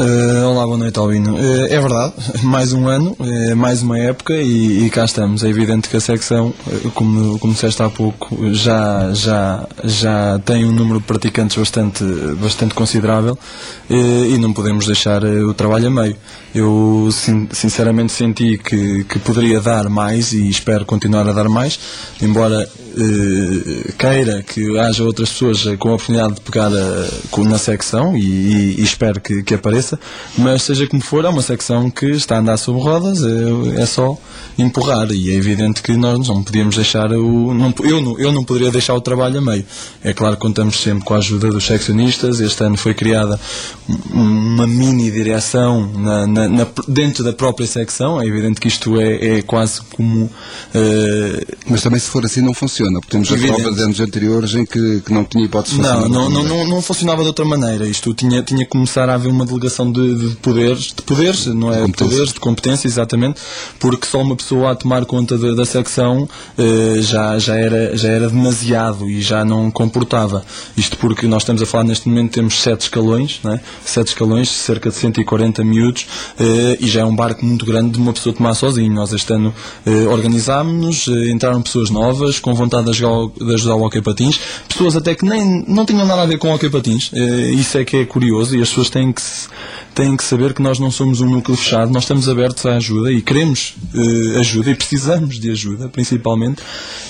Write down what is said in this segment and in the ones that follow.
Olá, boa noite, Albino. É verdade, mais um ano, mais uma época e cá estamos. É evidente que a secção, como disseste há pouco, já tem um número de praticantes bastante considerável e não podemos deixar o trabalho a meio. Eu sinceramente senti que poderia dar mais e espero continuar a dar mais, embora queira que haja outras pessoas com a oportunidade de pegar na secção e espero que apareça, mas seja como for, é uma secção que está a andar sobre rodas, é só empurrar e é evidente que nós não podíamos deixar eu não poderia deixar o trabalho a meio. É claro que contamos sempre com a ajuda dos seccionistas. Este ano foi criada uma mini direção dentro da própria secção. É evidente que isto é quase como mas também se for assim não funciona, porque temos a prova de anos anteriores em que não tinha hipótese de funcionar. Não funcionava de outra maneira. Isto tinha que começar a haver uma delegação de poderes, não é? Poderes, de competência, exatamente, porque só uma pessoa a tomar conta da secção já era demasiado e já não comportava. Isto porque nós estamos a falar, neste momento temos 7 escalões, não é? 7 escalões, cerca de 140 miúdos, e já é um barco muito grande de uma pessoa tomar sozinho. Nós este ano organizámos-nos, entraram pessoas novas com vontade de ajudar o hockey patins, pessoas até que não tinham nada a ver com o hockey patins. Isso é que é curioso, e as pessoas têm que saber que nós não somos um núcleo fechado, nós estamos abertos à ajuda e queremos ajuda e precisamos de ajuda, principalmente,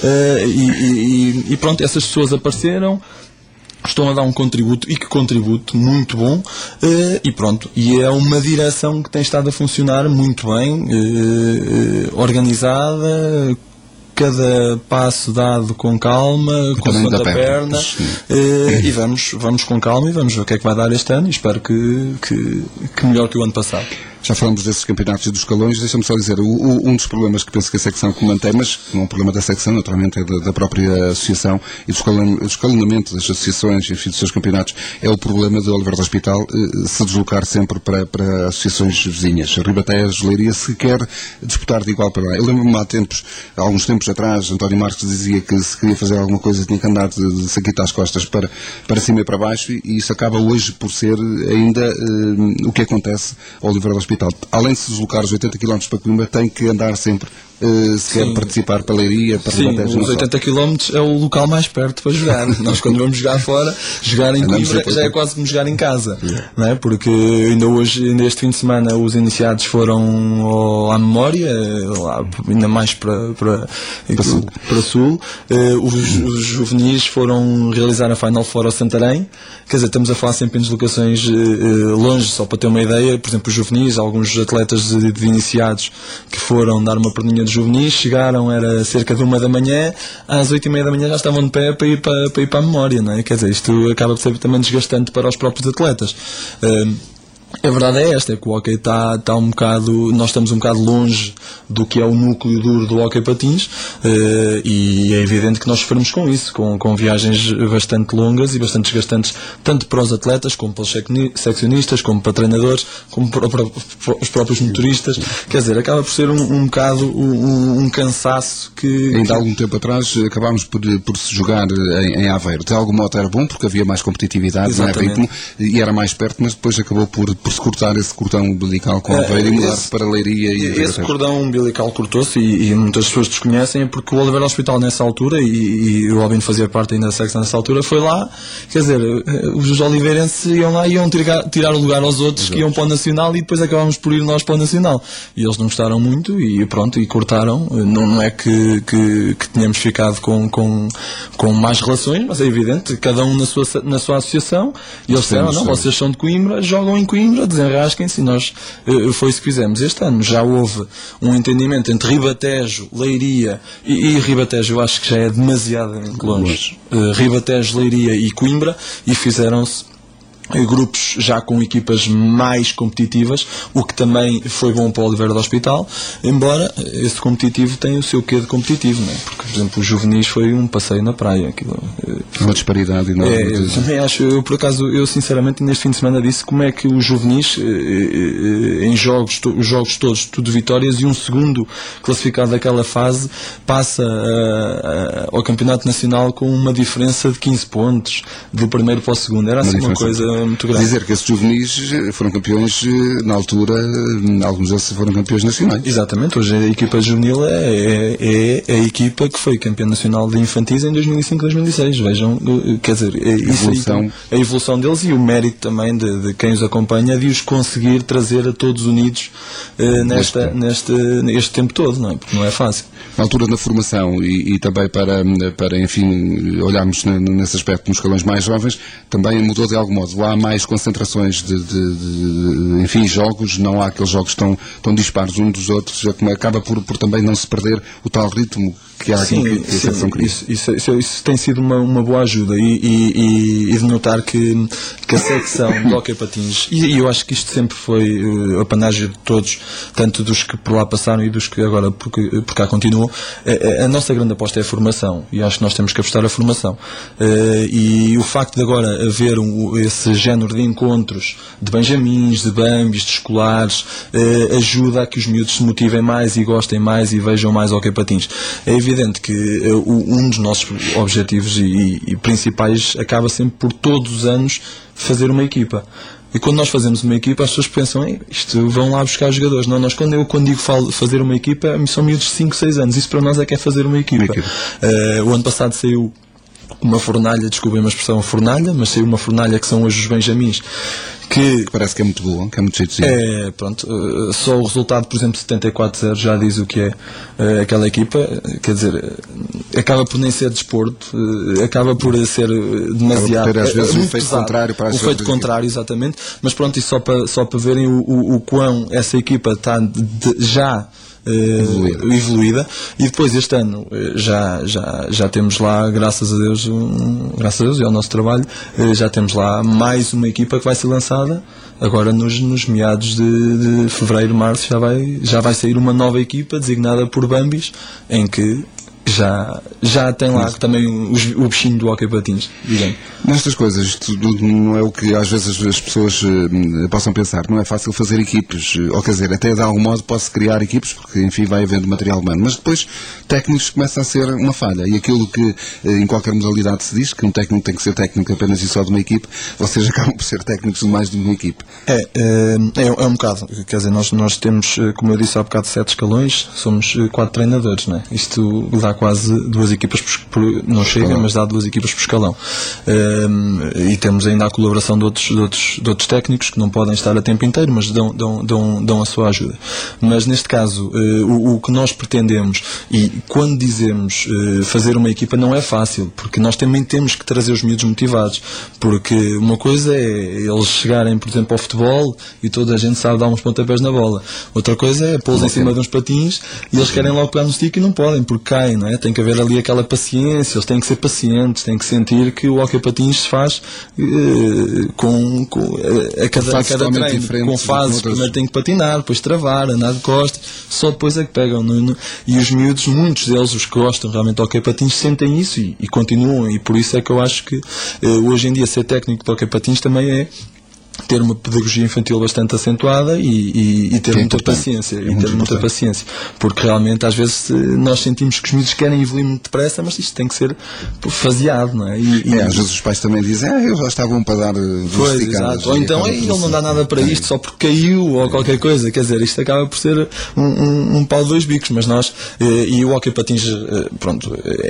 e pronto, essas pessoas apareceram, estão a dar um contributo, e que contributo muito bom, e pronto, e é uma direção que tem estado a funcionar muito bem, organizada, cada passo dado com calma, com a perna, e vamos com calma e vamos ver o que é que vai dar este ano, e espero que melhor que o ano passado. Já falamos desses campeonatos e dos escalões, deixa-me só dizer, um dos problemas que penso que a secção que mantém, mas não é um problema da secção, naturalmente é da própria associação e do escalonamento das associações e dos seus campeonatos, é o problema de Oliveira do Hospital se deslocar sempre para associações vizinhas. Ribatejo, Leiria, se quer disputar de igual para lá. Eu lembro-me há alguns tempos atrás, António Marques dizia que se queria fazer alguma coisa tinha que andar de saquito às costas para cima e para baixo, e isso acaba hoje por ser ainda o que acontece ao Oliveira do Hospital. Além de se deslocar os 80 km para Coimbra, tem que andar sempre, se quer participar para Leiria, para Ribatejo. Os 80 km é o local mais perto para jogar. Nós, quando vamos jogar fora, jogar em Coimbra já é quase como jogar em casa, não é? Porque ainda este fim de semana, os iniciados foram à Memória, ainda mais para Sul. Os juvenis foram realizar a Final Four ao Santarém. Quer dizer, estamos a falar sempre em deslocações longe, só para ter uma ideia. Por exemplo, os juvenis, alguns atletas de iniciados que foram dar uma perninha de juvenis, chegaram, era cerca de 1 da manhã, às 8:30 da manhã já estavam de pé para ir para a Memória, não é? Quer dizer, isto acaba por ser também desgastante para os próprios atletas. A verdade é esta, é que o hockey está um bocado, nós estamos um bocado longe do que é o núcleo duro do hockey patins, e é evidente que nós sofremos com isso, com viagens bastante longas e bastante desgastantes, tanto para os atletas, como para os seccionistas, como para treinadores, como para os próprios motoristas. Quer dizer, acaba por ser um bocado um cansaço que... Ainda há algum tempo atrás acabámos por se jogar em Aveiro. De algum modo era bom, porque havia mais competitividade, não é ritmo, e era mais perto, mas depois acabou por se cortar esse cordão umbilical com Aveiro e mudar-se para Leiria e esse cordão umbilical cortou-se, e muitas pessoas desconhecem, porque o Oliveira Hospital nessa altura, e o Albino fazia parte ainda da secção nessa altura, foi lá, quer dizer, os oliveirenses iam lá e iam tirar o lugar aos outros que iam para o Nacional, e depois acabámos por ir nós para o Nacional, e eles não gostaram muito e pronto, e cortaram. Não é que tínhamos ficado com más relações, mas é evidente, cada um na sua associação, e eles disseram, não, vocês são de Coimbra, jogam em Coimbra, desenrasquem-se, e nós foi isso que fizemos. Este ano já houve um entendimento entre Ribatejo, Leiria e Ribatejo, eu acho que já é demasiado longe, Ribatejo, Leiria e Coimbra, e fizeram-se grupos já com equipas mais competitivas, o que também foi bom para o Oliveira do Hospital, embora esse competitivo tenha o seu quê de competitivo, não é? Porque, por exemplo, o juvenis foi um passeio na praia. Uma disparidade enorme. Eu também acho, eu sinceramente neste fim de semana disse como é que o juvenis em os jogos todos, tudo vitórias, e um segundo classificado daquela fase passa ao Campeonato Nacional com uma diferença de 15 pontos do primeiro para o segundo. Era assim uma coisa muito grande. Dizer que esses juvenis foram campeões na altura, alguns deles foram campeões nacionais. Exatamente, hoje a equipa juvenil é a equipa que foi campeã nacional de infantis em 2005-2006. Vejam, quer dizer, a evolução deles e o mérito também de quem os acompanha de os conseguir trazer a todos unidos neste tempo todo, não é? Porque não é fácil. Na altura da formação e também para enfim, olharmos nesse aspecto nos escalões mais jovens, também mudou de algum modo. Há mais concentrações enfim, jogos, não há aqueles jogos tão disparos uns dos outros, acaba por também não se perder o tal ritmo que há aqui que a secção cria. Isso tem sido uma boa ajuda e de notar que a secção de hóquei patins, e eu acho que isto sempre foi o apanágio de todos, tanto dos que por lá passaram e dos que agora por cá continuam, a nossa grande aposta é a formação, e acho que nós temos que apostar a formação. E o facto de agora haver esse género de encontros de benjamins, de bambis, de escolares, ajuda a que os miúdos se motivem mais e gostem mais e vejam mais hóquei patins. É evidente que um dos nossos objetivos e principais acaba sempre por todos os anos fazer uma equipa. E quando nós fazemos uma equipa, as pessoas pensam, isto vão lá buscar jogadores. Não, quando digo fazer uma equipa, são miúdos de 5, 6 anos. Isso para nós é que é fazer uma equipa. O ano passado saiu uma fornalha, desculpem uma expressão fornalha, mas saiu uma fornalha que são hoje os benjamins, que parece que é muito boa, que é muito cheio de si. Pronto, só o resultado, por exemplo, 74-0 já diz o que é aquela equipa, quer dizer, acaba por nem ser desporto, acaba por ser demasiado, por ter, às vezes, um efeito pesado, contrário para as outras. O efeito contrário, exatamente, mas pronto, isso só para verem o quão essa equipa está já evoluída. E depois este ano já temos lá, graças a Deus e ao nosso trabalho, já temos lá mais uma equipa que vai ser lançada agora nos meados de fevereiro, março. Já vai sair uma nova equipa designada por Bambis, em que já tem lá também o bichinho do hóquei patins, digamos. Nestas coisas, isto não é o que às vezes as pessoas possam pensar. Não é fácil fazer equipes, ou quer dizer, até de algum modo pode-se criar equipes, porque enfim vai havendo material humano, mas depois técnicos começa a ser uma falha, e aquilo que em qualquer modalidade se diz, que um técnico tem que ser técnico apenas e só de uma equipe, vocês acabam por ser técnicos de mais de uma equipe. É um bocado, quer dizer, nós temos, como eu disse há bocado, 7 escalões, somos 4 treinadores, não é? Isto dá quase 2 equipas não chega, mas dá 2 equipas por escalão. E temos ainda a colaboração de outros técnicos que não podem estar a tempo inteiro, mas dão a sua ajuda. Mas neste caso, o que nós pretendemos, e quando dizemos fazer uma equipa, não é fácil, porque nós também temos que trazer os miúdos motivados, porque uma coisa é eles chegarem, por exemplo, ao futebol e toda a gente sabe dar uns pontapés na bola, outra coisa é pô-los em cima de uns patins e eles querem logo pegar no stick e não podem, porque caem, não é? Tem que haver ali aquela paciência, eles têm que ser pacientes, têm que sentir que o hóquei patins se faz a cada treino, com fases. Primeiro tem que patinar, depois travar, andar de costas, só depois é que pegam. E os miúdos, muitos deles, os que gostam realmente do hóquei patins, sentem isso e continuam, e por isso é que eu acho que hoje em dia ser técnico de hóquei patins também é ter uma pedagogia infantil bastante acentuada e ter muita paciência, paciência, porque realmente às vezes nós sentimos que os miúdos querem evoluir muito depressa, mas isto tem que ser faseado, não é? Às vezes os pais também dizem, eu já estava bom para dar exato. Ou então ele não dá nada para isto só porque caiu ou qualquer coisa, quer dizer, isto acaba por ser um pau de 2 bicos, mas nós, e o hóquei patins, pronto,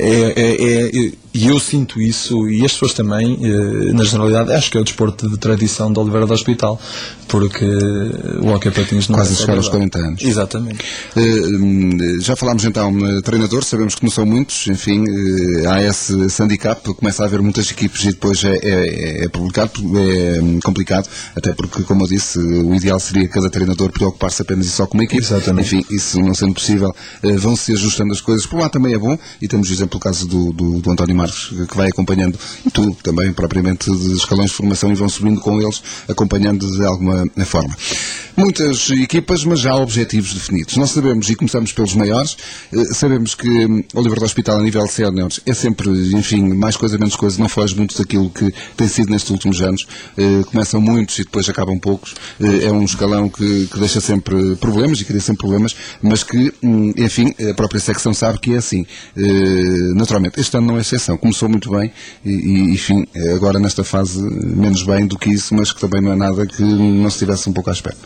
e eu sinto isso, e as pessoas também, na generalidade, acho que é o desporto de tradição de Oliveira do Hospital, porque o hóquei patins não quase chegar aos 40 anos. Exatamente. Já falámos então de treinador, sabemos que não são muitos, enfim, há esse handicap, começa a haver muitas equipes e depois é complicado, até porque, como eu disse, o ideal seria cada treinador preocupar-se apenas e só com uma equipe. Exatamente. Enfim, isso não sendo possível, vão-se ajustando as coisas. Por lá também é bom, e temos o exemplo, o caso do António Marques, que vai acompanhando, e tu também, propriamente, de escalões de formação, e vão subindo com eles, acompanhando de alguma forma. Muitas equipas, mas já objetivos definidos. Nós sabemos, e começamos pelos maiores, sabemos que Oliver do Hospital a nível de séniores é sempre, enfim, mais coisa, menos coisa, não foge muito daquilo que tem sido nestes últimos anos. Começam muitos e depois acabam poucos. É um escalão que deixa sempre problemas e cria sempre problemas, mas que, enfim, a própria secção sabe que é assim. Naturalmente, este ano não é exceção. Começou muito bem e enfim, agora nesta fase menos bem do que isso, mas que também não é nada que não se estivesse um pouco à espera.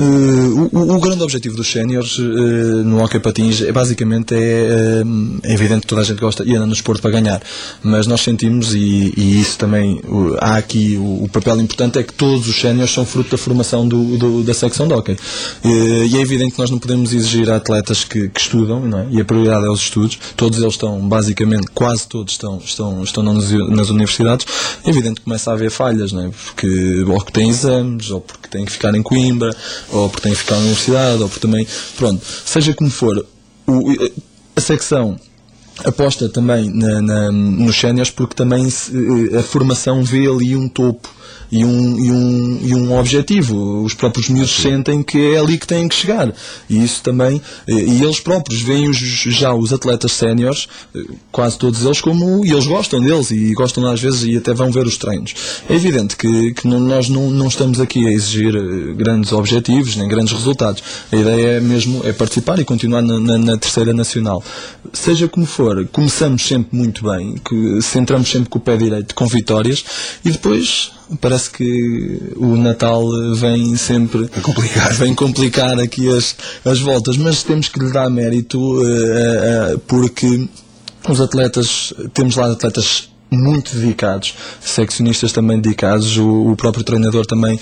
O grande objetivo dos séniores no hóquei patins basicamente é evidente que toda a gente gosta e anda no desporto para ganhar, mas nós sentimos e isso também há aqui o papel importante é que todos os séniores são fruto da formação da secção de hóquei e é evidente que nós não podemos exigir a atletas que estudam, não é? E a prioridade é os estudos. Todos eles estão basicamente, quase todos estão nas universidades. É evidente que começa a haver falhas, não é? Porque têm exames ou porque têm que ficar em Coimbra ou porque tem que ficar na universidade, ou porque também, pronto, seja como for, a secção aposta também nos séniores porque também a formação vê ali um topo e um objetivo. Os próprios miúdos sentem que é ali que têm que chegar. E isso também, e eles próprios veem já os atletas séniores, quase todos eles, e eles gostam deles e gostam às vezes e até vão ver os treinos. É evidente que nós não estamos aqui a exigir grandes objetivos, nem grandes resultados. A ideia é mesmo participar e continuar na terceira nacional. Seja como for, começamos sempre muito bem, que centramos sempre com o pé direito, com vitórias, e depois parece que o Natal vem sempre vem complicar aqui as voltas, mas temos que lhe dar mérito porque os atletas, temos lá atletas muito dedicados, seccionistas também dedicados, o próprio treinador também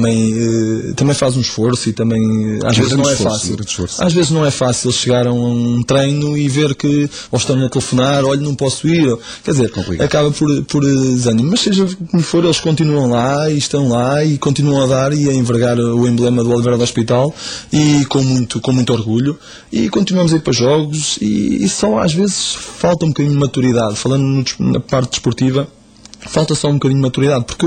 faz um esforço e também às vezes não é fácil. Às vezes não é fácil chegar a um treino e ver que ou estão a telefonar, olha, não posso ir, quer dizer, acaba por desânimo, mas seja como for, eles continuam lá e estão lá e continuam a dar e a envergar o emblema do Oliveira do Hospital e com muito orgulho, e continuamos a ir para jogos e só às vezes falta um bocadinho de maturidade, falando na parte desportiva, falta só um bocadinho de maturidade, porque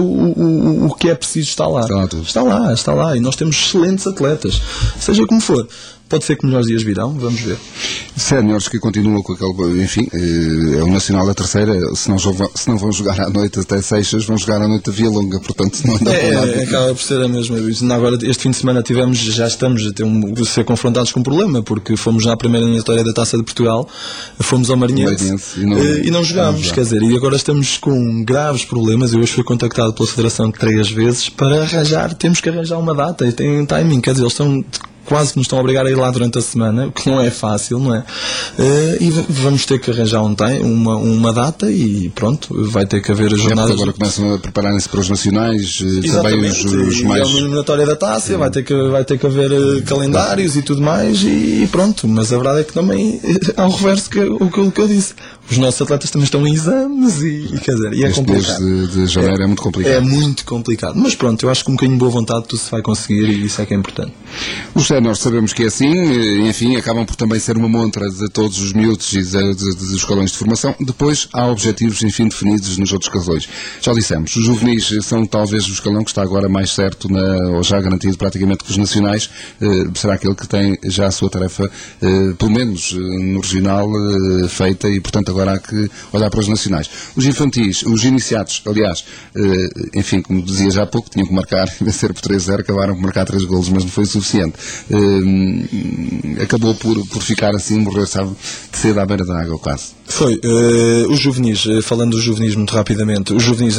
o que é preciso está lá. Está lá, e nós temos excelentes atletas, seja como for. Pode ser que melhores dias virão, vamos ver. Séniores que continuam com aquele, enfim, é o Nacional da terceira, se não vão jogar à noite até Seixas, vão jogar à noite a Via Longa, portanto não anda para lá. Acaba por ser a mesma. Agora, este fim de semana já estamos a ser confrontados com um problema, porque fomos na primeira eliminatória da Taça de Portugal, fomos ao Marinhense e não jogámos, quer dizer, e agora estamos com graves problemas. Eu hoje fui contactado pela Federação 3 vezes para temos que arranjar uma data e tem um timing, quer dizer, eles quase nos estão a obrigar a ir lá durante a semana, o que não é fácil, não é? E vamos ter que arranjar uma data e pronto, vai ter que haver jornadas. Agora começam a prepararem-se para os nacionais, também os mais... É uma eliminatória da Taça, vai ter que haver calendários e tudo mais e pronto, mas a verdade é que também há o reverso que eu disse. Os nossos atletas também estão em exames quer dizer, e é complicado. Este mês de janeiro é muito complicado. É muito complicado, mas pronto, eu acho que com um bocadinho de boa vontade tudo se vai conseguir e isso é que é importante. Os séniores sabemos que é assim, enfim, acabam por também ser uma montra de todos os miúdos e dos escalões de formação. Depois há objetivos, enfim, definidos nos outros escalões. Já dissemos, os juvenis são talvez o escalão que está agora mais certo, ou já garantido praticamente que os nacionais, será aquele que tem já a sua tarefa, pelo menos no regional, feita e, portanto, agora há que olhar para os nacionais. Os infantis, os iniciados, aliás, enfim, como dizia já há pouco, tinham que marcar e vencer por 3-0, acabaram por marcar 3 golos, mas não foi suficiente. Acabou por ficar assim, morrer, sabe, de cedo à beira da água, quase. Foi. Os juvenis, falando dos juvenis muito rapidamente, os juvenis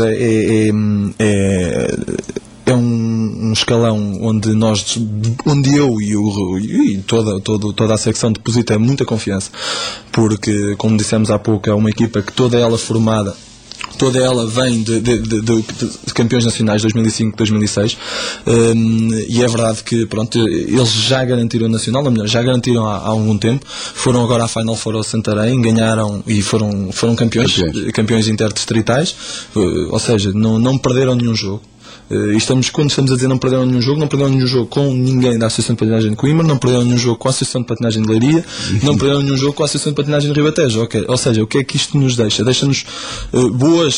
é um escalão onde eu e toda a secção deposita muita confiança, porque, como dissemos há pouco, é uma equipa que toda ela formada, toda ela vem de campeões nacionais 2005, 2006, e é verdade que, pronto, eles já garantiram o nacional, ou melhor, já garantiram há algum tempo, foram agora à Final Four ao Santarém, ganharam e foram campeões interdistritais, ou seja, não perderam nenhum jogo. Quando estamos a dizer não perderam nenhum jogo com ninguém da Associação de Patinagem de Coimbra, não perderam nenhum jogo com a Associação de Patinagem de Leiria, não perderam nenhum jogo com a Associação de Patinagem de Ribatejo. Okay. Ou seja, o que é que isto nos deixa? Deixa-nos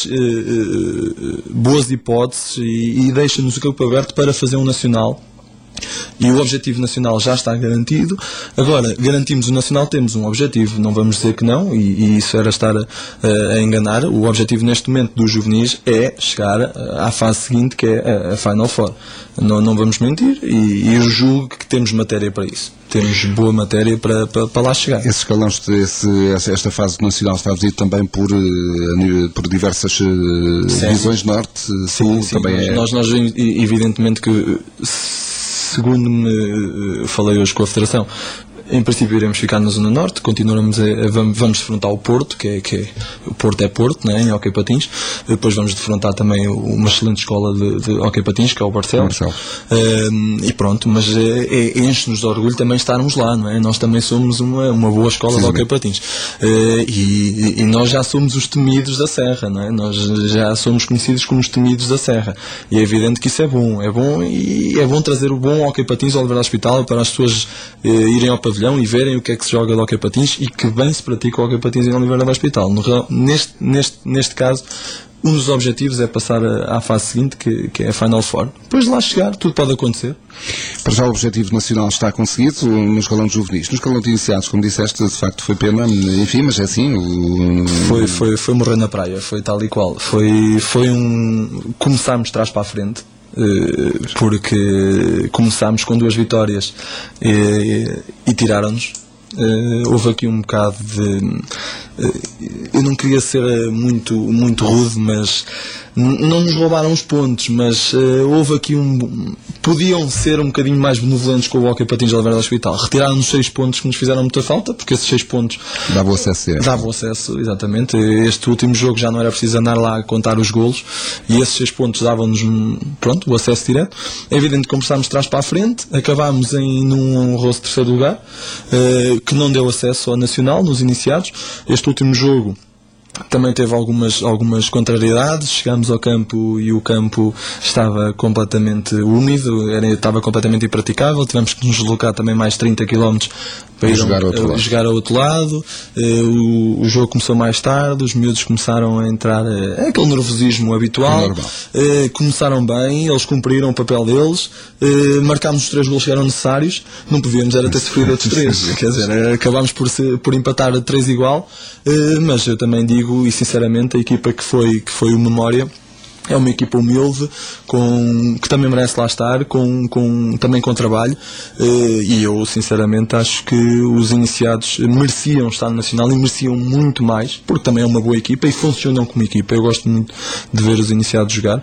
boas hipóteses e deixa-nos o campo aberto para fazer um nacional E o objetivo nacional já está garantido. Agora, garantimos o nacional, temos um objetivo, não vamos dizer que não, e isso era estar a enganar. O objetivo neste momento dos juvenis é chegar à fase seguinte, que é a Final Four. Não vamos mentir, e eu julgo que temos matéria para isso. Temos boa matéria para lá chegar. Esses escalões, esta fase nacional está dividida também por diversas divisões, norte, sul, sim. Também Nós evidentemente que, segundo me falei hoje com a Federação, em princípio iremos ficar na Zona Norte, continuaremos vamos defrontar o Porto, que é o Porto é Porto, né, em hóquei patins. Depois vamos defrontar também uma excelente escola de hóquei patins, que é o Barcelos. E pronto, mas enche-nos de orgulho também estarmos lá, não é? Nós também somos uma boa escola de hóquei patins. E nós já somos os temidos da Serra, não é? Nós já somos conhecidos como os temidos da Serra. E é evidente que isso é bom e é bom trazer o bom hóquei patins ao Oliveira do Hospital para as pessoas irem ao pavilhão e verem o que é que se joga de hóquei patins e que bem se pratica o hóquei patins em Oliveira do Hospital. Neste caso, um dos objetivos é passar à fase seguinte, que é a Final Four. Depois de lá chegar, tudo pode acontecer. Para já o objetivo nacional está conseguido no escalão de juvenis. No escalão de iniciados, como disseste, de facto foi pena, enfim, mas é assim. Foi morrer na praia, foi tal e qual. Começámos de trás para a frente. Porque começámos com 2 vitórias e tiraram-nos. Houve aqui um bocado de... eu não queria ser muito rude, mas não nos roubaram os pontos, mas houve aqui podiam ser um bocadinho mais benevolentes com o hóquei patins de Oliveira do Hospital. Retiraram-nos 6 pontos que nos fizeram muita falta, porque esses 6 pontos davam acesso. Davam acesso, exatamente. Este último jogo já não era preciso andar lá a contar os golos, e esses 6 pontos davam-nos o acesso direto. É evidente que começámos de trás para a frente, acabámos num honroso 3º lugar, que não deu acesso ao nacional nos iniciados. Este último jogo também teve algumas contrariedades. Chegámos ao campo e o campo estava completamente úmido, estava completamente impraticável. Tivemos que nos deslocar também mais 30 km para ir jogar ao outro lado. O jogo começou mais tarde, os miúdos começaram a entrar, aquele nervosismo habitual. Começaram bem, eles cumpriram o papel deles, marcámos os 3 golos que eram necessários. Não podíamos era ter sofrido outros 3, quer dizer, acabámos por empatar a 3 igual. Mas eu também digo, e sinceramente, a equipa que foi o Memória é uma equipa humilde, que também merece lá estar, também com trabalho, e eu sinceramente acho que os iniciados mereciam estar no Nacional e mereciam muito mais, porque também é uma boa equipa e funcionam como equipa. Eu gosto muito de ver os iniciados jogar,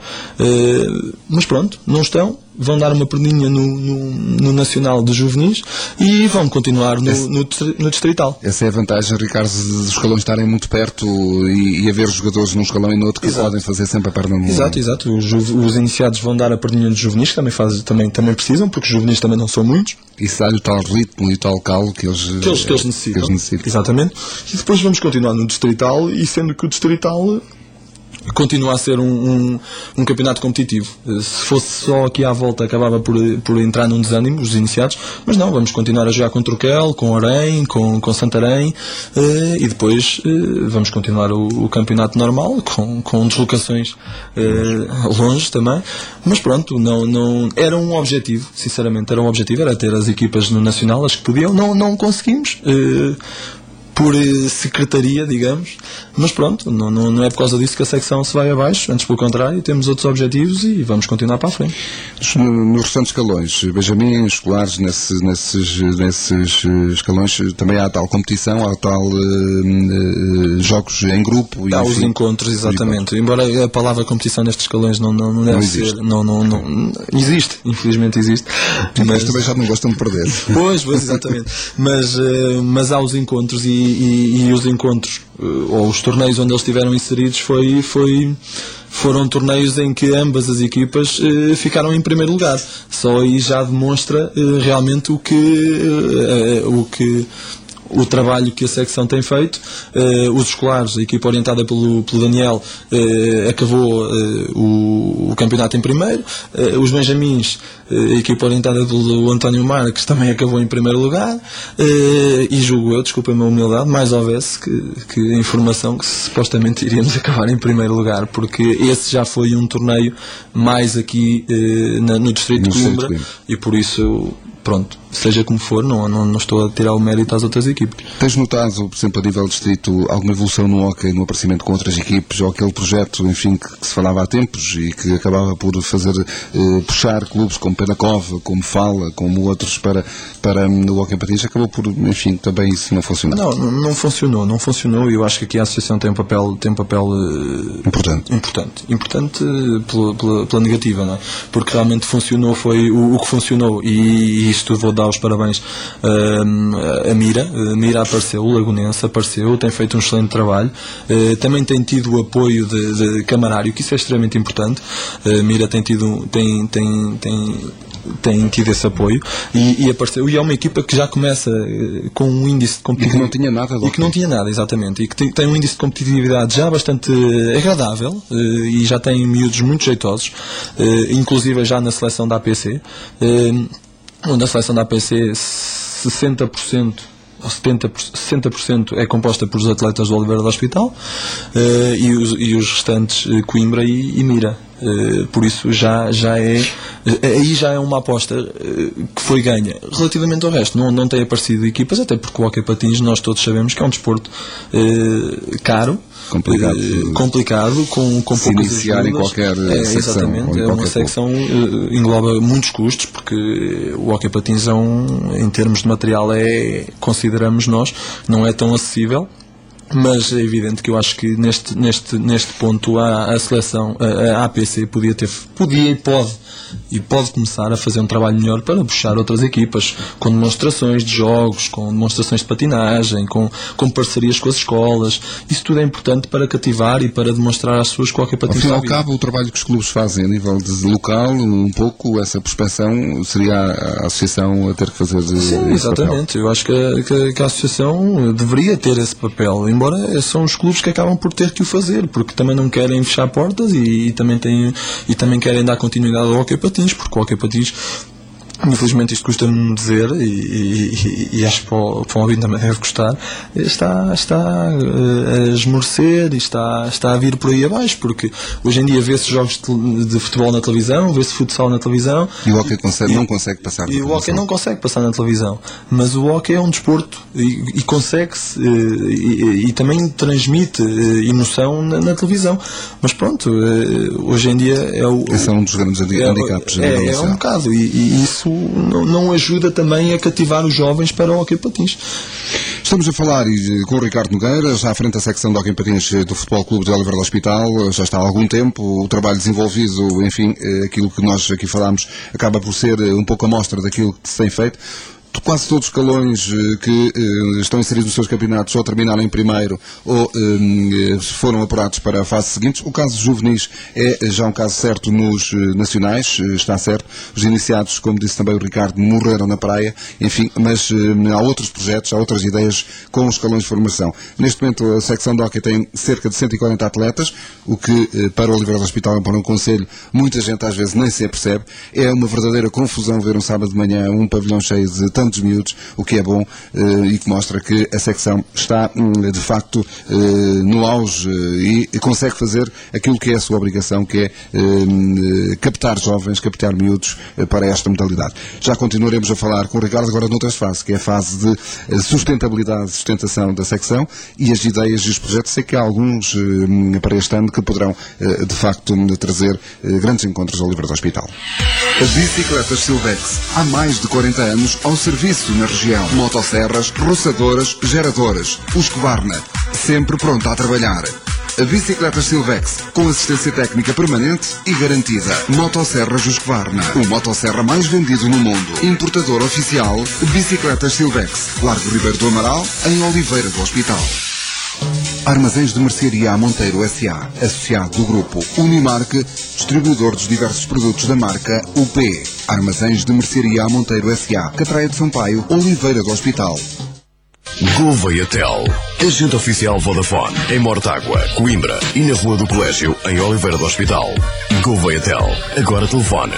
mas pronto, não estão. Vão dar uma perninha no Nacional de Juvenis e vão continuar no Distrital. Essa é a vantagem, Ricardo, dos escalões estarem muito perto e haver jogadores num escalão e no outro que podem fazer sempre a perna no... Exato. Os iniciados vão dar a perninha dos juvenis, que também precisam, porque os juvenis também não são muitos. E se dá-lhe o tal ritmo e o tal calo que eles necessitam. Exatamente. E depois vamos continuar no Distrital, e sendo que o Distrital continua a ser um campeonato competitivo. Se fosse só aqui à volta, acabava por entrar num desânimo, os iniciados, mas não, vamos continuar a jogar com Troquel, com Orem, com Santarém, e depois vamos continuar o campeonato normal, com deslocações longe também, mas pronto, não era um objetivo, sinceramente, era ter as equipas no Nacional, as que podiam, não conseguimos, por secretaria, digamos, mas pronto, não é por causa disso que a secção se vai abaixo, antes pelo contrário, temos outros objetivos e vamos continuar para a frente. Nos restantes escalões, Benjamim, escolares, nesses escalões, também há tal competição, há tal jogos em grupo. Há os encontros, exatamente. Embora a palavra competição nestes escalões não deve ser, não existe, infelizmente existe. Mas também já não gostam de perder. Pois, exatamente. Mas há os encontros e os encontros, ou os torneios onde eles estiveram inseridos, foram torneios em que ambas as equipas ficaram em primeiro lugar. Só aí já demonstra realmente o trabalho que a secção tem feito. Os escolares, a equipa orientada pelo Daniel, acabou o campeonato em primeiro. Os benjamins, a equipa orientada pelo António Marques, também acabou em primeiro lugar. E julgo eu, desculpa a minha humildade, mais houvesse que a informação que supostamente iríamos acabar em primeiro lugar, porque esse já foi um torneio mais aqui no Distrito de Coimbra, e por isso, pronto, seja como for, não estou a tirar o mérito às outras equipes. Tens notado, por exemplo, a nível distrito, alguma evolução no hóquei, no aparecimento com outras equipes, ou aquele projeto, enfim, que se falava há tempos e que acabava por fazer puxar clubes como Penacova, como Fala, como outros para o hóquei em patins, acabou por, enfim, também isso não funcionar? Não funcionou, e eu acho que aqui a Associação tem um papel importante pela negativa, não é? Porque realmente funcionou, foi o que funcionou, e isto vou dar os parabéns a Mira. A Mira apareceu, o Lagunense apareceu, tem feito um excelente trabalho, também tem tido o apoio de camarário, que isso é extremamente importante. A Mira tem tido esse apoio e apareceu, e é uma equipa que já começa com um índice de competitividade. E que não tinha nada. E que não tinha nada, exatamente. E que tem um índice de competitividade já bastante agradável, e já tem miúdos muito jeitosos, inclusive já na seleção da APC. Onde a seleção da APC 60% ou 60% é composta por os atletas do Oliveira do Hospital, e os restantes Coimbra e Mira. Por isso aí já é uma aposta que foi ganha. Relativamente ao resto, não tem aparecido equipas, até porque o hóquei patins nós todos sabemos que é um desporto caro, complicado, com poucas iniciar em qualquer secção. Exatamente, é uma secção engloba muitos custos, porque o hóquei patins em termos de material consideramos nós, não é tão acessível. Mas é evidente que eu acho que neste ponto a seleção, a APC podia e pode começar a fazer um trabalho melhor para puxar outras equipas, com demonstrações de jogos, com demonstrações de patinagem, com parcerias com as escolas. Isso tudo é importante para cativar e para demonstrar às pessoas qualquer patins. Ao fim e ao cabo, o trabalho que os clubes fazem a nível de local, um pouco essa prospeção seria a associação a ter que fazer. Sim, exatamente. Papel. Eu acho que a associação deveria ter esse papel, embora são os clubes que acabam por ter que o fazer, porque também não querem fechar portas e também querem dar continuidade ao hóquei patins, porque o hóquei patins, infelizmente isto custa-me dizer, e acho que para o ouvinte também deve gostar, está a esmorecer e está a vir por aí abaixo, porque hoje em dia vê-se jogos de futebol na televisão, vê-se futsal na televisão, e o hóquei não consegue passar na televisão. E o hóquei não consegue passar na televisão, mas o hóquei é um desporto e consegue-se, e também transmite emoção na televisão. Mas pronto, hoje em dia esse é um dos grandes handicaps. É um bocado, e isso não ajuda também a cativar os jovens para o hóquei patins. Estamos a falar com o Ricardo Nogueira, já à frente da secção de hóquei patins do Futebol Clube de Oliveira do Hospital, já está há algum tempo, o trabalho desenvolvido, enfim, aquilo que nós aqui falámos acaba por ser um pouco a mostra daquilo que se tem feito. Quase todos os escalões que estão inseridos nos seus campeonatos ou terminaram em primeiro ou foram apurados para a fase seguinte. O caso dos juvenis é já um caso certo nos nacionais, está certo. Os iniciados, como disse também o Ricardo, morreram na praia, enfim, mas há outros projetos, há outras ideias com os escalões de formação. Neste momento a secção de hóquei tem cerca de 140 atletas, o que para o Oliveira do Hospital é para um conselho, muita gente às vezes nem se apercebe. É uma verdadeira confusão ver um sábado de manhã um pavilhão cheio de tantos miúdos, o que é bom e que mostra que a secção está de facto no auge e consegue fazer aquilo que é a sua obrigação, que é captar jovens, captar miúdos para esta modalidade. Já continuaremos a falar com o Ricardo agora noutras fases, que é a fase de sustentabilidade, sustentação da secção e as ideias e os projetos. Sei que há alguns para este ano que poderão de facto trazer grandes encontros ao Oliveira do Hospital. As bicicletas Silvex, há mais de 40 anos ao serviço na região. Motosserras, roçadoras, geradoras. Husqvarna, sempre pronta a trabalhar. A bicicletas Silvex, com assistência técnica permanente e garantida. Motosserras Husqvarna, o motosserra mais vendido no mundo. Importador oficial, Bicicletas Silvex. Largo Ribeiro do Amaral, em Oliveira do Hospital. Armazéns de Mercearia Monteiro S.A., associado do grupo Unimarque, distribuidor dos diversos produtos da marca UP. Armazéns de Mercearia Monteiro S.A., Catraia de Sampaio, Oliveira do Hospital. Gouveia-Tel, agente oficial Vodafone, em Mortágua, Coimbra e na Rua do Colégio, em Oliveira do Hospital. Gouveia-Tel, agora telefone.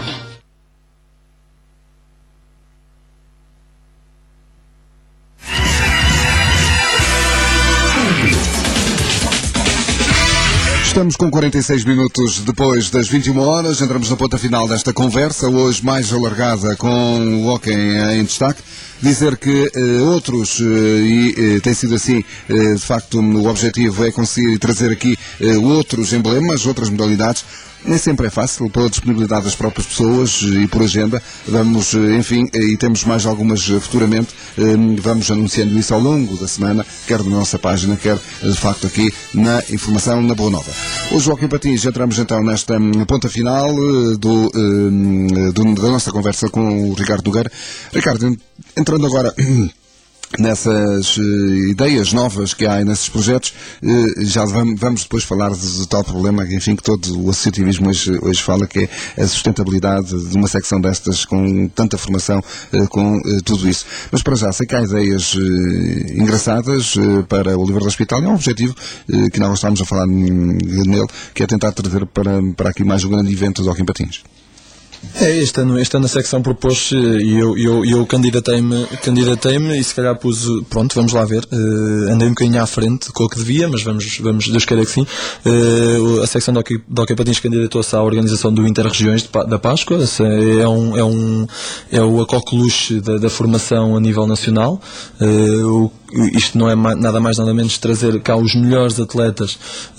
Estamos com 46 minutos depois das 21 horas, entramos na ponta final desta conversa, hoje mais alargada com o hóquei em destaque. Dizer que outros, e tem sido assim, de facto o objetivo é conseguir trazer aqui outros emblemas, outras modalidades. Nem sempre é fácil, pela disponibilidade das próprias pessoas e por agenda. Vamos, enfim, e temos mais algumas futuramente, vamos anunciando isso ao longo da semana, quer na nossa página, quer de facto aqui na informação na Boa Nova. Hoje, o Hóquei Patins, entramos então nesta ponta final da nossa conversa com o Ricardo Nogueira. Ricardo, entrando agora nessas ideias novas que há nesses projetos, já vamos depois falar de tal problema, enfim, que todo o associativismo hoje fala, que é a sustentabilidade de uma secção destas com tanta formação, com tudo isso. Mas para já, sei que há ideias engraçadas para o Oliveira do Hospital, é um objetivo que nós estamos a falar nele, que é tentar trazer para aqui mais um grande evento do Hóquei em Patins. Este ano a secção propôs e eu candidatei-me e se calhar pus, pronto, vamos lá ver, andei um bocadinho à frente com o que devia, mas vamos Deus queira que sim. A secção do Hóquei Patins candidatou-se à organização do Inter-Regiões da Páscoa, é o acoqueluche da formação a nível nacional. Isto não é nada mais nada menos trazer cá os melhores atletas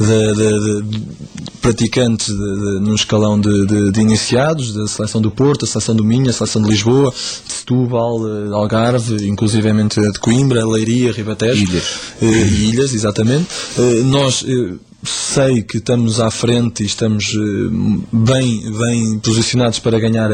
praticantes num escalão de iniciados, da seleção do Porto, a seleção do Minho, a seleção de Lisboa, de Setúbal, de Algarve, inclusivamente de Coimbra, Leiria, Ribatejo e Ilhas, exatamente. Nós sei que estamos à frente e estamos bem posicionados para ganhar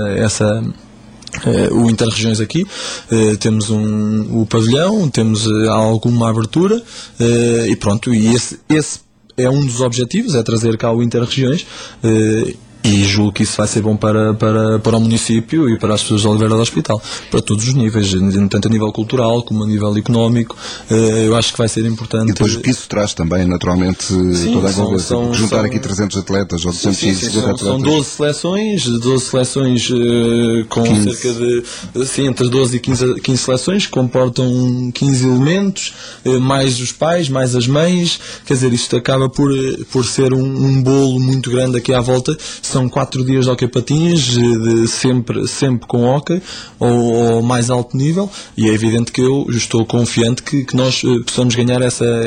o Inter-Regiões aqui. Temos o pavilhão, temos alguma abertura e pronto, e esse é um dos objetivos, é trazer cá o Inter-Regiões, e julgo que isso vai ser bom para o município e para as pessoas de Oliveira do Hospital, para todos os níveis, tanto a nível cultural como a nível económico. Eu acho que vai ser importante. E depois o que isso traz também, naturalmente, sim, toda a envolvência. Juntar aqui 300 atletas ou 250 atletas. São 12 seleções com 15. Cerca de entre 12 e 15 seleções, que comportam 15 elementos, mais os pais, mais as mães. Quer dizer, isto acaba por ser um bolo muito grande aqui à volta. São 4 dias de hóquei patins, sempre com hóquei, ou mais alto nível, e é evidente que eu estou confiante que nós possamos ganhar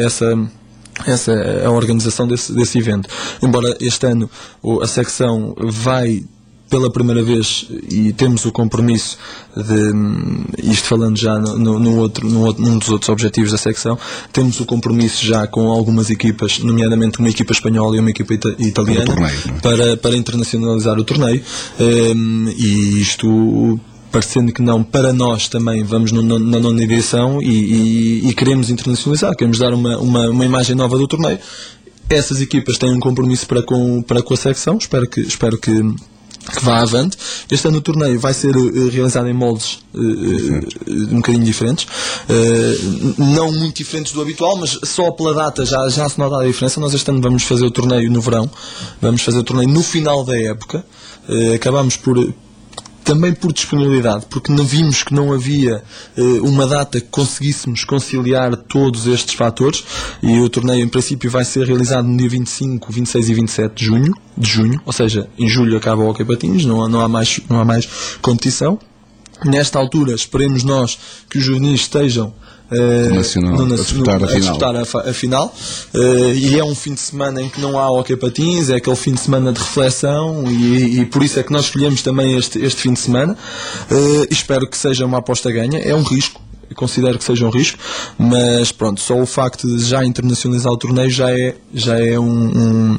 a organização desse evento. Embora este ano a secção vai pela primeira vez, e temos o compromisso isto falando já num dos outros objetivos da secção, temos o compromisso já com algumas equipas, nomeadamente uma equipa espanhola e uma equipa italiana, para internacionalizar o torneio, e isto, parecendo que não, para nós também vamos na nona edição e queremos internacionalizar, queremos dar uma imagem nova do torneio. Essas equipas têm um compromisso para com a secção, espero que vá avante. Este ano o torneio vai ser realizado em moldes um bocadinho diferentes, não muito diferentes do habitual, mas só pela data já se nota a diferença. Nós este ano vamos fazer o torneio no verão, vamos fazer o torneio no final da época. Acabamos também por disponibilidade, porque não vimos que não havia uma data que conseguíssemos conciliar todos estes fatores, e o torneio em princípio vai ser realizado no dia 25, 26 e 27 de junho, ou seja, em julho acaba o Hóquei Patins, não há mais competição. Nesta altura esperemos nós que os juvenis estejam a disputar a final, e é um fim de semana em que não há hóquei patins, é aquele fim de semana de reflexão, e por isso é que nós escolhemos também este fim de semana. Espero que seja uma aposta ganha, é um risco, considero que seja um risco, mas pronto, só o facto de já internacionalizar o torneio já é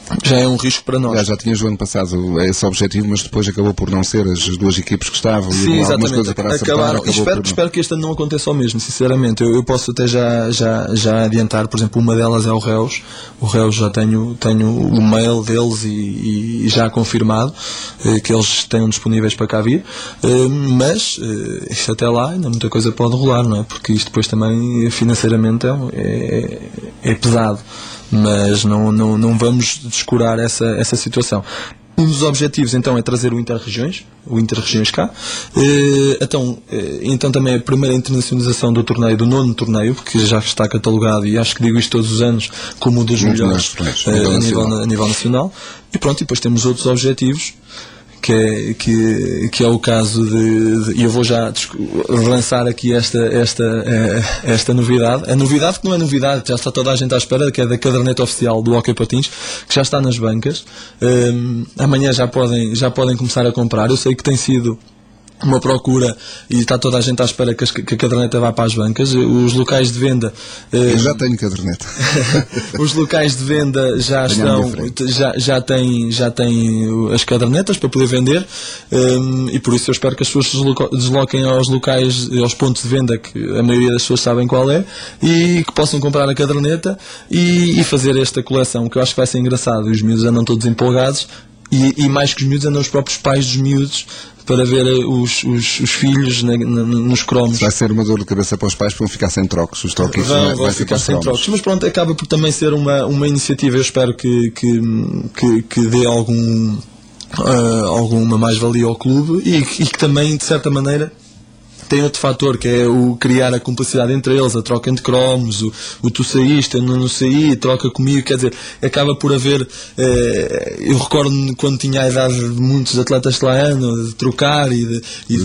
já é um risco para nós. Já tinha o ano passado esse objetivo, mas depois acabou por não ser as duas equipes que estavam. Sim, e exatamente. Coisas para Acabaram. Espero que este ano não aconteça ao mesmo, sinceramente. Eu posso até já adiantar, por exemplo, uma delas é o Reus. O Reus já tenho o mail deles e já confirmado que eles tenham disponíveis para cá vir, mas isto até lá ainda muita coisa pode rolar, não é? Porque isto depois também financeiramente é pesado. Mas não vamos descurar essa situação. Um dos objetivos então é trazer o Interregiões cá. Então também a primeira internacionalização do 9º torneio, porque já está catalogado, e acho que digo isto todos os anos, como um dos melhores a nível nacional. E pronto, e depois temos outros objetivos, que é o caso e eu vou já lançar aqui esta novidade. A novidade que não é novidade, já está toda a gente à espera, que é da caderneta oficial do Hóquei Patins, que já está nas bancas. Amanhã já podem começar a comprar. Eu sei que tem sido uma procura e está toda a gente à espera que a caderneta vá para as bancas. Os locais de venda... Eu já tenho caderneta. Os locais de venda já têm as cadernetas para poder vender, e por isso eu espero que as pessoas se desloquem aos locais, aos pontos de venda, que a maioria das pessoas sabem qual é, e que possam comprar a caderneta e fazer esta coleção, que eu acho que vai ser engraçado. Os miúdos andam todos empolgados, e mais que os miúdos andam os próprios pais dos miúdos para ver os filhos nos cromos. Vai ser uma dor de cabeça para os pais, para não ficar sem trocos. Os troquinhos vão ficar sem trocos. Mas pronto, acaba por também ser uma iniciativa. Eu espero que dê alguma mais-valia ao clube e que também, de certa maneira, tem outro fator, que é o criar a cumplicidade entre eles, a troca de cromos, o tu saíste, eu não saí, troca comigo, quer dizer, acaba por haver, eu recordo quando tinha a idade de muitos atletas de ano, de trocar e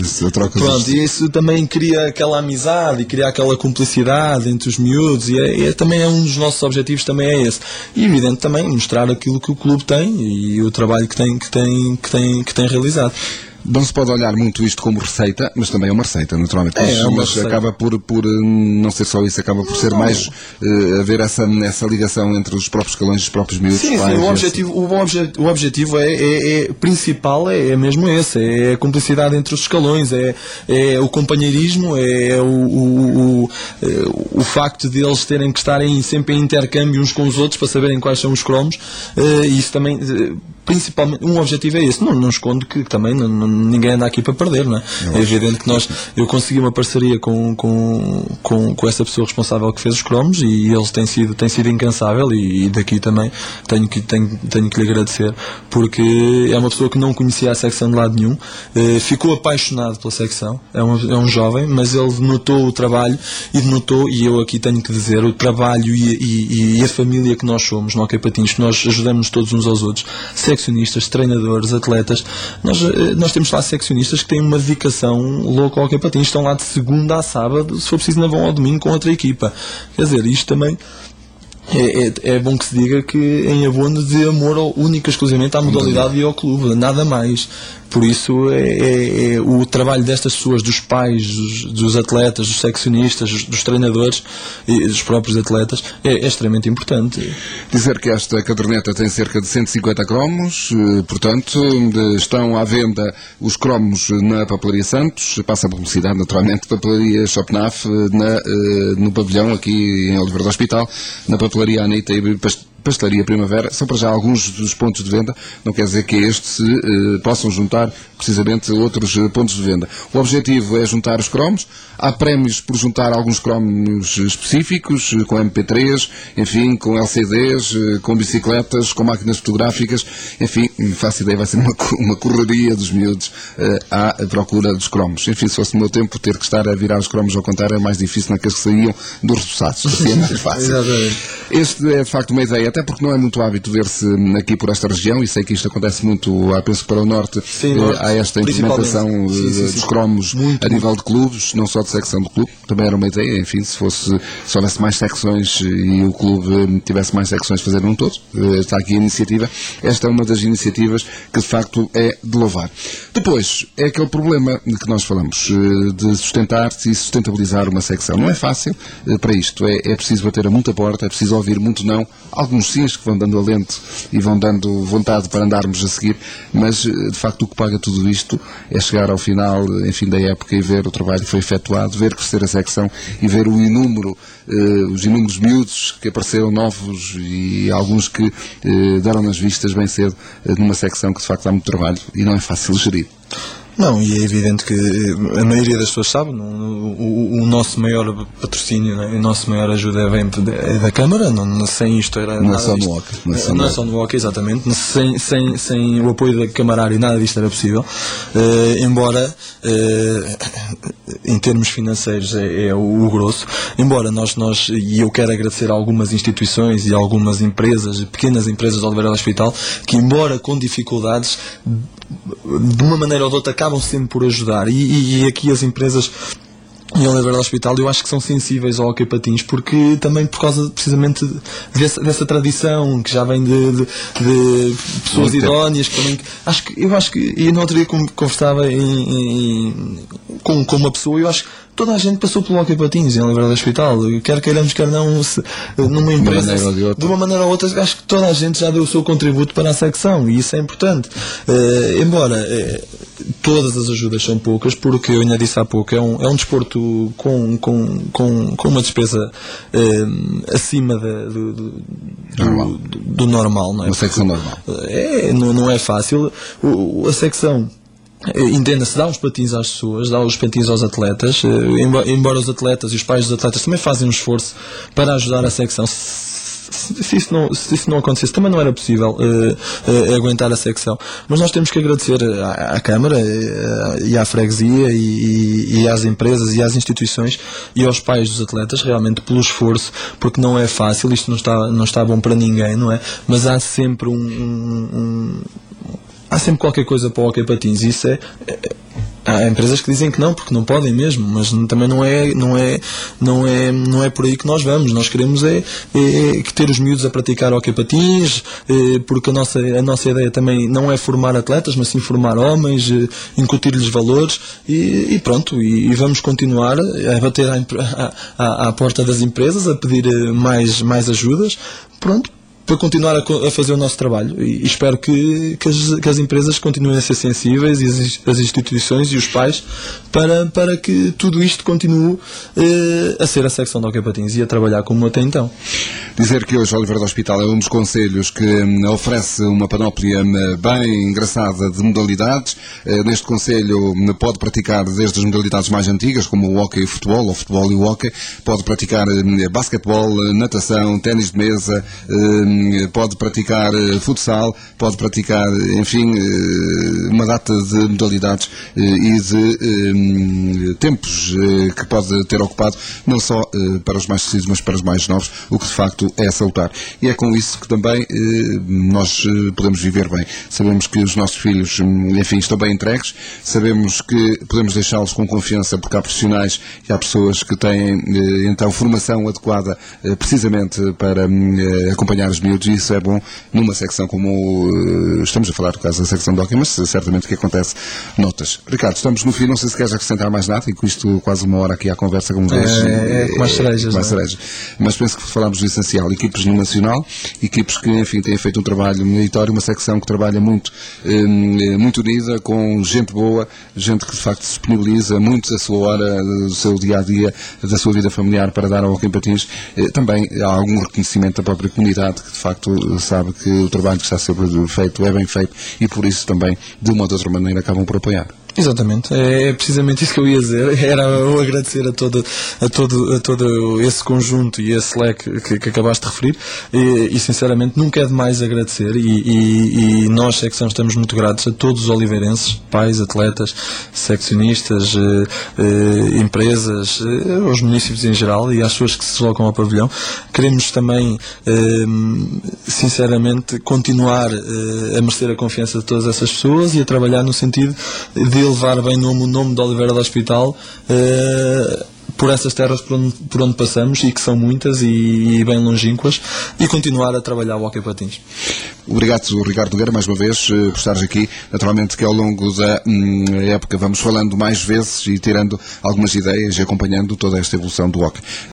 isso também cria aquela amizade e cria aquela cumplicidade entre os miúdos, e também é um dos nossos objetivos, também é esse. E evidente também mostrar aquilo que o clube tem e o trabalho que tem realizado. Não se pode olhar muito isto como receita, mas também é uma receita, naturalmente. Mas acaba por não ser só isso, acaba por ser mais haver essa ligação entre os próprios escalões e os próprios miúdos. Sim, o objetivo principal é mesmo esse, é a cumplicidade entre os escalões, é o companheirismo, é o facto de eles terem que estarem sempre em intercâmbio uns com os outros para saberem quais são os cromos, e isso também... Principalmente, um objetivo é esse. Não escondo que também ninguém anda aqui para perder, não é? É evidente que eu consegui uma parceria com essa pessoa responsável que fez os cromos, e eles têm sido incansável, e daqui também tenho que lhe agradecer, porque é uma pessoa que não conhecia a secção de lado nenhum, ficou apaixonado pela secção, é um jovem, mas ele notou o trabalho e eu aqui tenho que dizer, o trabalho e a família que nós somos no Hóquei Patins, que nós ajudamos todos uns aos outros, seccionistas, treinadores, atletas. Nós temos lá seccionistas que têm uma dedicação louca ao Hóquei Patins, estão lá de segunda a sábado, se for preciso não vão ao domingo com outra equipa. Quer dizer, isto também é bom que se diga que em abono de amor única e exclusivamente à modalidade e ao clube, nada mais. Por isso o trabalho destas pessoas, dos pais, dos atletas, dos seccionistas, dos treinadores e dos próprios atletas, é extremamente importante. Dizer que esta caderneta tem cerca de 150 cromos, portanto estão à venda os cromos na Papelaria Santos, passa a publicidade naturalmente, Papelaria Shopnaf no pavilhão aqui em Oliveira do Hospital, na Papelaria Anitta e Pastelaria Primavera. São para já alguns dos pontos de venda, não quer dizer que estes se possam juntar precisamente outros pontos de venda. O objetivo é juntar os cromos, há prémios por juntar alguns cromos específicos, com MP3, enfim, com LCDs, com bicicletas, com máquinas fotográficas, enfim, faço ideia, vai ser uma correria dos miúdos à procura dos cromos. Enfim, se fosse no meu tempo, ter que estar a virar os cromos ao contrário é mais difícil naqueles que saíam dos repousados, assim é mais fácil. Este é de facto uma ideia, até porque não é muito hábito ver-se aqui por esta região, e sei que isto acontece muito, penso que para o Norte, há esta implementação dos cromos a nível de clubes, não só de secção do clube, também era uma ideia, enfim, se houvesse mais secções e o clube tivesse mais secções, fazer um todo, está aqui a iniciativa. Esta é uma das iniciativas que de facto é de louvar. Depois, é aquele problema de que nós falamos, de sustentar-se e sustentabilizar uma secção. Não é fácil para isto, é preciso bater a muita porta, é preciso ouvir muito não, alguns uns sims que vão dando alento e vão dando vontade para andarmos a seguir, mas de facto o que paga tudo isto é chegar ao final, enfim, da época e ver o trabalho que foi efetuado, ver crescer a secção e ver os inúmeros miúdos que apareceram novos e alguns que deram nas vistas bem cedo numa secção que de facto dá muito trabalho e não é fácil gerir. Não, e é evidente que a maioria das pessoas sabe, o nosso maior patrocínio, né, a nossa maior ajuda vem da Câmara, sem isto era não nada. Não é só no hockey, exatamente. Sem o apoio da Camarária nada disto era possível. Embora, em termos financeiros, é o grosso. Embora e eu quero agradecer a algumas instituições e a algumas empresas, pequenas empresas de Oliveira do Hospital, que embora com dificuldades, de uma maneira ou de outra acabam sempre por ajudar, e aqui as empresas em Oliveira do Hospital eu acho que são sensíveis ao hockey patins, porque também por causa precisamente dessa tradição que já vem de pessoas idóneas que também, eu acho que e no outro dia conversava com uma pessoa, eu acho que toda a gente passou pelo hockey patins em Oliveira do Hospital, quer queiramos, quer não, numa empresa, de uma maneira ou outra, acho que toda a gente já deu o seu contributo para a secção, e isso é importante. Embora todas as ajudas são poucas, porque eu ainda disse há pouco, é um desporto com uma despesa acima do normal, não é? Uma secção normal. Não é fácil. A secção entenda-se, dá os patins às pessoas, dá os patins aos atletas, embora os atletas e os pais dos atletas também fazem um esforço para ajudar a secção. Se isso não acontecesse, também não era possível aguentar a secção. Mas nós temos que agradecer à Câmara e à freguesia e às empresas e às instituições e aos pais dos atletas realmente pelo esforço, porque não é fácil, isto não está bom para ninguém, não é? Mas há sempre há sempre qualquer coisa para o hockey patins, e isso há empresas que dizem que não, porque não podem mesmo, mas também não é por aí que nós vamos. Nós queremos que ter os miúdos a praticar hockey patins, porque a nossa ideia também não é formar atletas, mas sim formar homens, incutir-lhes valores, e pronto, e vamos continuar a bater à porta das empresas, a pedir mais ajudas, pronto, para continuar a fazer o nosso trabalho, e espero que as empresas continuem a ser sensíveis, e as instituições e os pais, para que tudo isto continue a ser a secção de hockey patins e a trabalhar como até então. Dizer que hoje Oliveira do Hospital é um dos concelhos que oferece uma panóplia bem engraçada de modalidades. Neste concelho pode praticar desde as modalidades mais antigas, como o hóquei e o futebol, ou o futebol e o hóquei, pode praticar basquetebol, natação, ténis de mesa, pode praticar futsal, pode praticar, enfim, uma data de modalidades e de tempos que pode ter ocupado, não só para os mais crescidos, mas para os mais novos, o que de facto é salutar. E é com isso que também nós podemos viver bem. Sabemos que os nossos filhos, enfim, estão bem entregues, sabemos que podemos deixá-los com confiança, porque há profissionais e há pessoas que têm, então, formação adequada precisamente para acompanhar os miúdos, e isso é bom numa secção como estamos a falar do caso da secção de hóquei, mas certamente que acontece noutras. Ricardo, estamos no fim, não sei se queres acrescentar mais nada, e com isto quase uma hora aqui à conversa, como vês. Com mais cerejas. Mas penso que falámos do essencial. Equipes no Nacional, equipes que, enfim, têm feito um trabalho meritório, uma secção que trabalha muito unida, com gente boa, gente que de facto se disponibiliza muito da sua hora, do seu dia-a-dia, da sua vida familiar para dar ao hockey patins. Também há algum reconhecimento da própria comunidade, que de facto sabe que o trabalho que está a ser feito é bem feito, e por isso também, de uma ou de outra maneira, acabam por apoiar. Exatamente, é precisamente isso que eu ia dizer, era eu agradecer a todo esse conjunto e esse leque que acabaste de referir, e sinceramente nunca é demais agradecer, e nós, secção, estamos muito gratos a todos os oliveirenses, pais, atletas, seccionistas, empresas, aos municípios em geral e às pessoas que se deslocam ao pavilhão. Queremos também, sinceramente, continuar a merecer a confiança de todas essas pessoas e a trabalhar no sentido de levar bem o nome de Oliveira do Hospital por essas terras por onde passamos, e que são muitas e bem longínquas, e continuar a trabalhar o hockey patins. Obrigado, Ricardo Nogueira, mais uma vez por estares aqui. Naturalmente que ao longo da época vamos falando mais vezes e tirando algumas ideias e acompanhando toda esta evolução do hockey.